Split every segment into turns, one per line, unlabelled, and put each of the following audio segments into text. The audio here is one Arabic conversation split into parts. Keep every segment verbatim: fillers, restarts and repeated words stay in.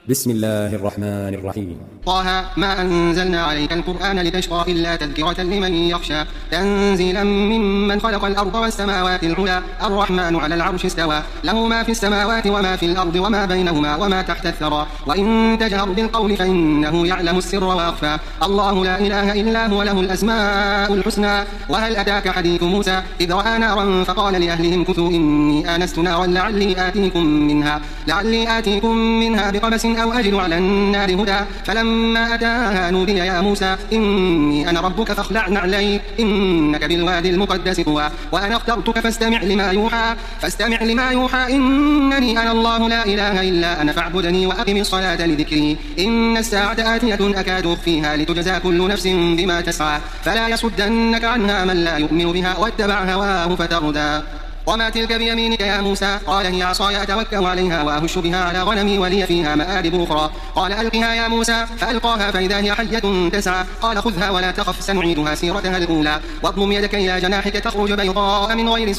بسم الله الرحمن الرحيم.
طه ما أنزلنا عليك القرآن لتشقى إلا تذكرة لمن يخشى تنزيلا ممن خلق الأرض والسماوات العلى الرحمن على العرش استوى له ما في السماوات وما في الأرض وما بينهما وما تحت الثرى وإن تجهر بالقول فإنه يعلم السر وأخفى الله لا إله إلا هو له الأسماء الحسنى. وهل أتاك حديث موسى إذ رأى نارا فقال لأهلهم كثوا إني آنست نارا لعلي آتيكم منها لعلي آتيكم منها بقبس أو أجد على النار هدى فلما أتاها نودي يا موسى إني أنا ربك فاخلع نعليك إنك بالوادي المقدس طوى وأنا اخترتك فاستمع لما يوحى فاستمع لما يوحى إنني أنا الله لا إله إلا أنا فاعبدني وأقم الصلاة لذكري إن الساعة آتية أكاد أخفيها لتجزى كل نفس بما تسعى فلا يصدنك عنها من لا يؤمن بها واتبع هواه فتردى. وما تلك بيمينك يا موسى قال هي عصاي أتوكأ عليها وأهش بها على غنمي ولي فيها مآرب أخرى قال ألقها يا موسى فألقاها فإذا هي حية تسعى قال خذها ولا تخف سنعيدها سيرتها الأولى واضمم يدك إلى جناحك تخرج بيضاء من غير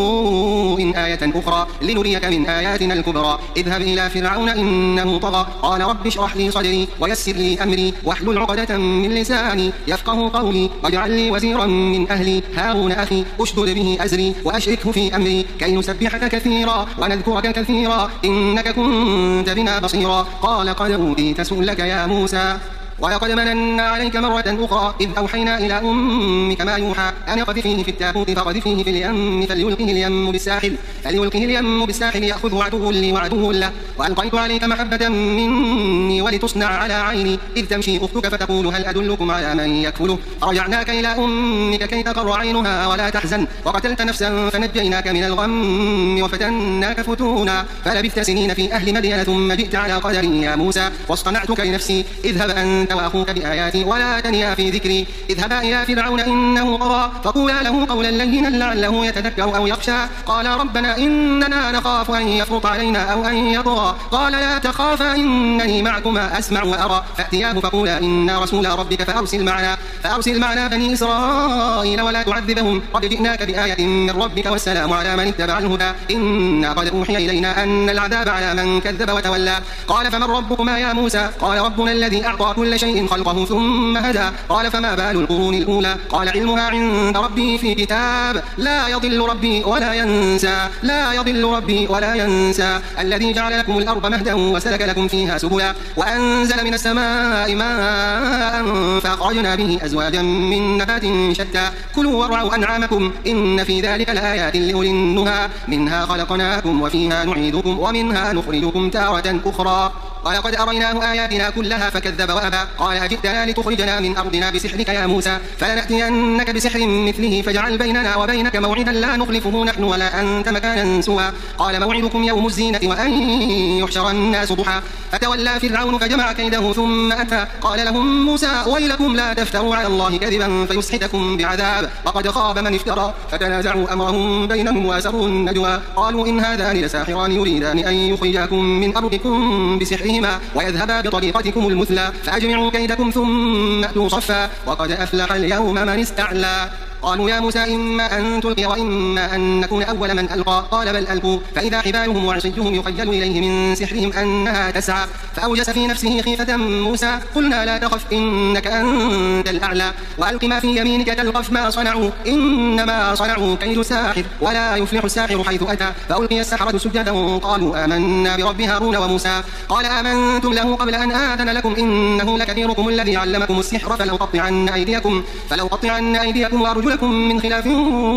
سوء آية أخرى لنريك من آياتنا الكبرى اذهب إلى فرعون إنه طغى قال رب اشرح لي صدري ويسر لي أمري واحلل عقدة من لساني يفقه قولي واجعل لي وزيرا من أهلي هارون أخي أشدد به أزري وأشركه في أمري كي نسبحك كثيرا ونذكرك كثيرا إنك كنت بنا بصيرا قال قد أوتيت سؤلك يا موسى ولقد مننا عليك مرة أخرى إذ أوحينا إلى أمك ما يوحى أن اقذفيه في التابوت فقذفيه في اليم فليلقه اليم بالساحل فليلقه اليم بالساحل يأخذ عدو لي وعدو له وألقيت عليك محبة مني ولتصنع على عيني إذ تمشي أختك فتقول هل أدلكم على من يكفله فرجعناك إلى أمك كي تقر عينها ولا تحزن وقتلت نفسا فنجيناك من الغم وفتناك فتونا فلبثت سنين في أهل مدين ثم جئت على قدري يا موسى واصطنعتك لنفسي اذهب أنت وأخوك بآياتي ولا تنيا في ذكري اذهبا إلى فرعون إنه طغى فقولا له قولا لينا لعله يتذكر أو يخشى قال ربنا إننا نخاف أن يفرط علينا أو أن يطغى قال لا تخافا إنني معكما أسمع وأرى فأتياه فقولا إنا رسول ربك فأرسل معنا فأرسل معنا بني إسرائيل ولا تعذبهم قد جئناك بآية من ربك والسلام على من اتبع الهدى إنا قد أوحي إلينا أن العذاب على من كذب وتولى قال فمن ربكما يا موسى قال ربنا الذي أعطى كل شيء خلقه ثم هدى قال فما بال القرون الأولى قال علمها عند ربي في كتاب لا يضل ربي ولا ينسى لا يضل ربي ولا ينسى الذي جعل لكم الأرض مهدا وسلك لكم فيها سبلا وأنزل من السماء ماء فأخرجنا به أزواجا من نبات شتى كلوا وارعوا أنعامكم إن في ذلك لآيات لأولي النهى منها خلقناكم وفيها نعيدكم ومنها نخرجكم تارة أخرى ولقد أريناه آياتنا كلها فكذب وأبى قال أجئتنا لتخرجنا من أرضنا بسحرك يا موسى فلنأتينك بسحر مثله فاجعل بيننا وبينك موعدا لا نخلفه نحن ولا أنت مكانا سوى قال موعدكم يوم الزينة وأن يحشر الناس ضحى فتولى فرعون فجمع كيده ثم أتى قال لهم موسى ويلكم لا تفتروا على الله كذبا فيسحتكم بعذاب وقد خاب من افترى فتنازعوا أمرهم بينهم وأسروا النجوى قالوا إن هذان لساحران يريدان أن يخرجاكم من أرضكم بسحرهما ويذهبا بطريقتكم المثلى فأجمعوا كيدكم ثم أتوا صفا وقد أفلح اليوم من استعلى قالوا يا موسى إما أن تلقي وإما أن نكون أول من ألقى قال بل ألقوا فإذا حبالهم وعصيهم يخيل إليه من سحرهم أنها تسعى فأوجس في نفسه خيفة موسى قلنا لا تخف إنك أنت الأعلى وألق ما في يمينك تلقف ما صنعوا إنما صنعوا كيد ساحر ولا يفلح الساحر حيث أتى فألقي السحرة سجدا قالوا آمنا برب هارون وموسى قال آمنتم له قبل أن آذن لكم إنه لكبيركم الذي علمكم السحر فلأقطعن أيديكم فلأقطعن أيديكم وأرجلكم من خلاف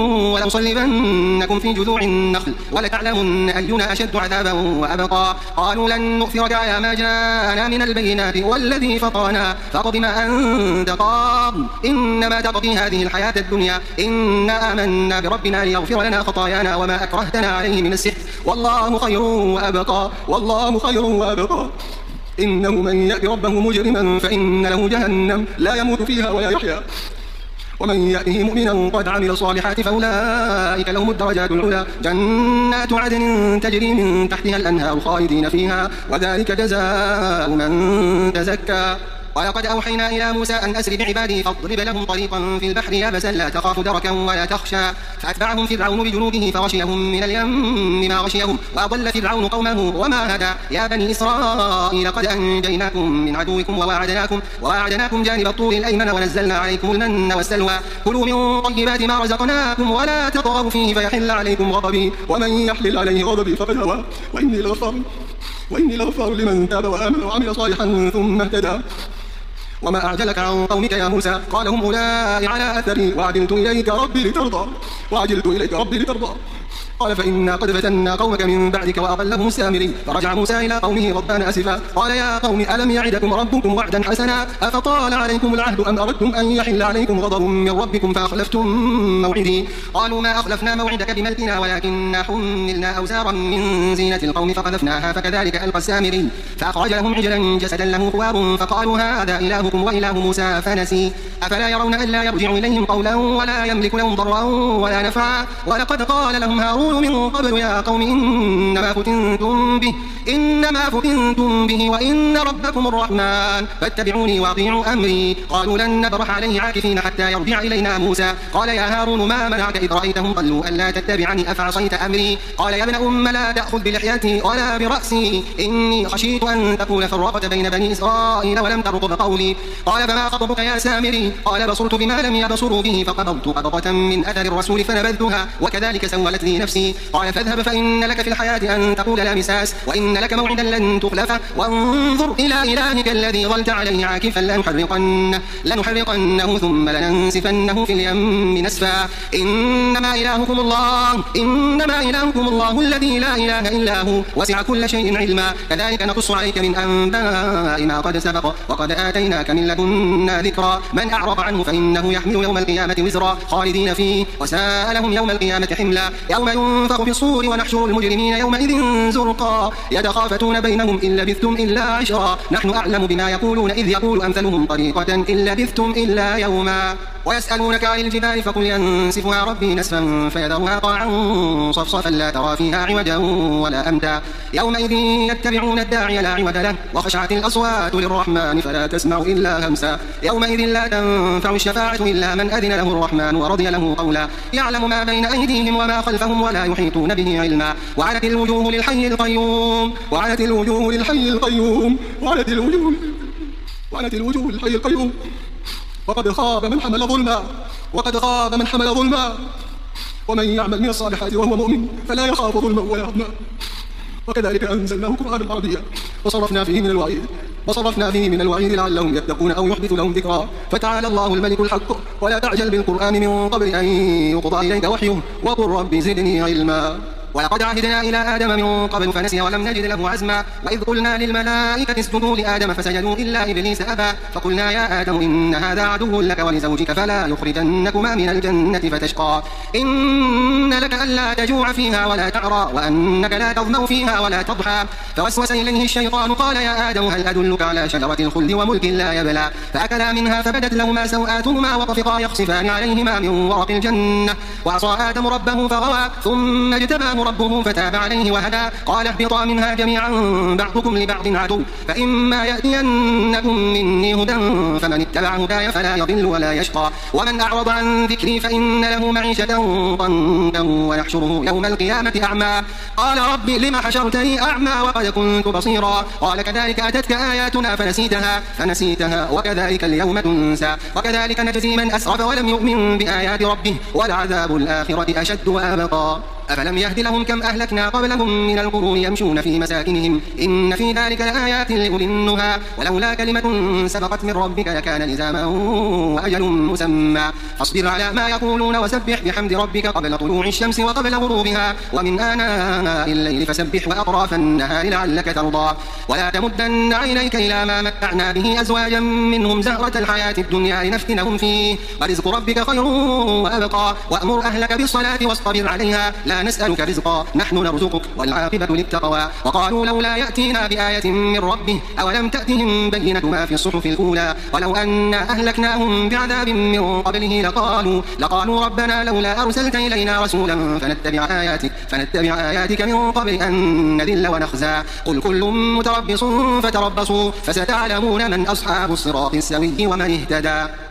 ولأصلبنكم في جذوع النخل ولتعلمن أينا أشد عذابا وأبقى قالوا لن نؤثرك على ما جاءنا من البينات والذي فطرنا فاقض ما أنت قاض إنما تقضي هذه الحياة الدنيا إنا آمنا بربنا ليغفر لنا خطايانا وما أكرهتنا عليه من السحر والله خير وأبقى والله خير وأبقى إنه من يأتي ربه مجرما فإن له جهنم لا يموت فيها ولا يحيا ومن يأته مؤمنا قد عمل الصالحات فأولئك لهم الدرجات العلى جنات عدن تجري من تحتها الأنهار خالدين فيها وذلك جزاء من تزكى ولقد أوحينا إلى موسى أن أسر بعبادي فاضرب لهم طريقا في البحر يابسا لا تخاف دركا ولا تخشى فأتبعهم فرعون بجنوده فغشيهم من اليم ما غشيهم وأضل فرعون قومه وما هدى يا بني إسرائيل قد أنجيناكم من عدوكم وواعدناكم, وواعدناكم جانب الطور الأيمن ونزلنا عليكم المن والسلوى كلوا من طيبات ما رزقناكم ولا تطغوا فيه فيحل عليكم غضبي ومن يحلل عليه غضبي فقد هوى وإني لغفار وإني لغفار لمن تاب وآمن وعمل صالحا ثم اهتدى وما أعجلك عن قومك يا موسى قال هم أولئك على أثري وعجلت إليك ربي لترضى وعجلت إليك ربي لترضى قال فإنا قد فتنا قومك من بعدك وأضلهم السامري فرجع موسى إلى قومه غضبان أسفا قال يا قوم ألم يعدكم ربكم وعدا حسنا أفطال عليكم العهد أم أردتم أن يحل عليكم غضب من ربكم فأخلفتم موعدي قالوا ما أخلفنا موعدك بملكنا ولكننا حملنا أوزارا من زينة القوم فقذفناها فكذلك ألقى السامري فأخرج لهم عجلا جسدا له خوار فقالوا هذا إلهكم وإله موسى فنسي أفلا يرون ألا يرجع إليهم قولا ولا يملك لهم ضرا ولا نفعا ولقد قال لهم هارون من قبل يا قوم إنما فتنتم به إنما فتنتم به وإن ربكم الرحمن فاتبعوني وأطيعوا أمري قالوا لن نبرح عليه عاكفين حتى يرجع إلينا موسى قال يا هارون ما منعك إذ رأيتهم ضلوا ألا تتبعني أفعصيت أمري قال يا ابن أم لا تأخذ بلحيتي ولا برأسي إني خشيت أن تقول فرقت بين بني إسرائيل ولم ترقب قولي قال فما خطبك يا سامري قال بصرت بما لم يبصروا به فقبضت قبضة من أثر الرسول فنبذتها وكذلك سولت لي نفسي قال فاذهب فإن لك في الحياة أن تقول لا مساس وإن لك موعدا لن تخلفه وانظر إلى إلهك الذي ظلت عليه عاكفا لنحرقنه, لنحرقنه ثم لننسفنه في اليم نسفا إنما إلهكم الله إنما إلهكم الله الذي لا إله إلا هو وسع كل شيء علما كذلك نقص عليك من أنباء ما قد سبق وقد آتيناك من لدنا ذكرا من أعرض عنه فإنه يحمل يوم القيامة وزرا خالدين فيه وساء لهم يوم القيامة حملا يوم ينفخ في الصور ونحشر المجرمين يومئذ زرقا يتخافتون بينهم إن لبثتم إلا عشرا نحن أعلم بما يقولون إذ يقول أمثلهم طريقة إن لبثتم إلا يوما ويسألونك عن الجبال فقل ينسفها ربي نسفا فيذرها قاعا صفصفا لا ترى فيها عوجا ولا أمتا يومئذ يتبعون الداعي لا عوج له وخشعت الأصوات للرحمن فلا تسمع إلا همسا يومئذ لا تنفع الشفاعة إلا من أذن له الرحمن ورضي له قولا يعلم ما بين أيديهم وما خلفهم ولا يحيطون به علما وعنت الوجوه للحي القيوم وعنت الوجوه للحي القيوم وعنت الوجوه وعنت الوجوه للحي القيوم وقد خاب من حمل ظلما وقد خاب من حمل ظلما ومن يعمل من الصالحات وهو مؤمن فلا يخاف ظلما ولا هضما وكذلك أنزلناه قرآنا عربيا وصرفنا فيه من الوعيد وصرفنا فيه من الوعيد لعلهم يتقون أو يحدث لهم ذكرا فتعالى الله الملك الحق ولا تعجل بالقرآن من قبل أن يقضى إليك وحيه وقل رب زدني علما ولقد عهدنا إلى آدم من قبل فنسي ولم نجد له عزما وإذ قلنا للملائكة اسجدوا لآدم فسجدوا إلا إبليس أبى فقلنا يا آدم إن هذا عدو لك ولزوجك فلا يخرجنكما من الجنة فتشقى إن لك ألا تجوع فيها ولا تعرى وأنك لا تظمأ فيها ولا تضحى فوسوس إليه الشيطان قال يا آدم هل أدلك على شجرة الخلد وملك لا يبلى فأكلا منها فبدت لهما سوآتهما وطفقا يخصفان عليهما من ورق الجنة وعصى آدم ربه فغوى ثم اجتباه ربه فتاب عليه وهدى قال اهبطا منها جميعا بعضكم لبعض عدو فإما يأتينكم مني هدى فمن اتبع هداي فلا يضل ولا يشقى ومن أعرض عن ذكري فإن له معيشة ضنكا ونحشره يوم القيامة أعمى قال رب لم حشرتني أعمى وقد كنت بصيرا قال كذلك أتتك آياتنا فنسيتها فنسيتها وكذلك اليوم تنسى وكذلك نجزي من أسرف ولم يؤمن بآيات ربه ولعذاب الآخرة أشد وأبقى أفلم يهد لهم كم أهلكنا قبلهم من القرون يمشون في مساكنهم إن في ذلك لآيات لأولي النهى ولولا كلمة سبقت من ربك لكان لزاما وأجل مسمى فاصبر على ما يقولون وسبح بحمد ربك قبل طلوع الشمس وقبل غروبها ومن آناء الليل فسبح وأطراف النهار لعلك ترضى ولا تمدن عينيك إلى ما متعنا به أزواجا منهم زهرة الحياة الدنيا لنفتنهم فيه ورزق ربك خير وأبقى وأمر أهلك بالصلاة واصطبر عليها لا لا نسألك رزقا نحن نرزقك والعاقبة للتقوى وقالوا لولا يأتينا بآية من ربه أولم تأتهم بينة ما في الصحف الأولى ولو أنا أهلكناهم بعذاب من قبله لقالوا لقالوا ربنا لولا أرسلت إلينا رسولا فنتبع آياتك فنتبع آياتك من قبل أن نذل ونخزى قل كل متربص فتربصوا فستعلمون من أصحاب الصراط السوي ومن اهتدى.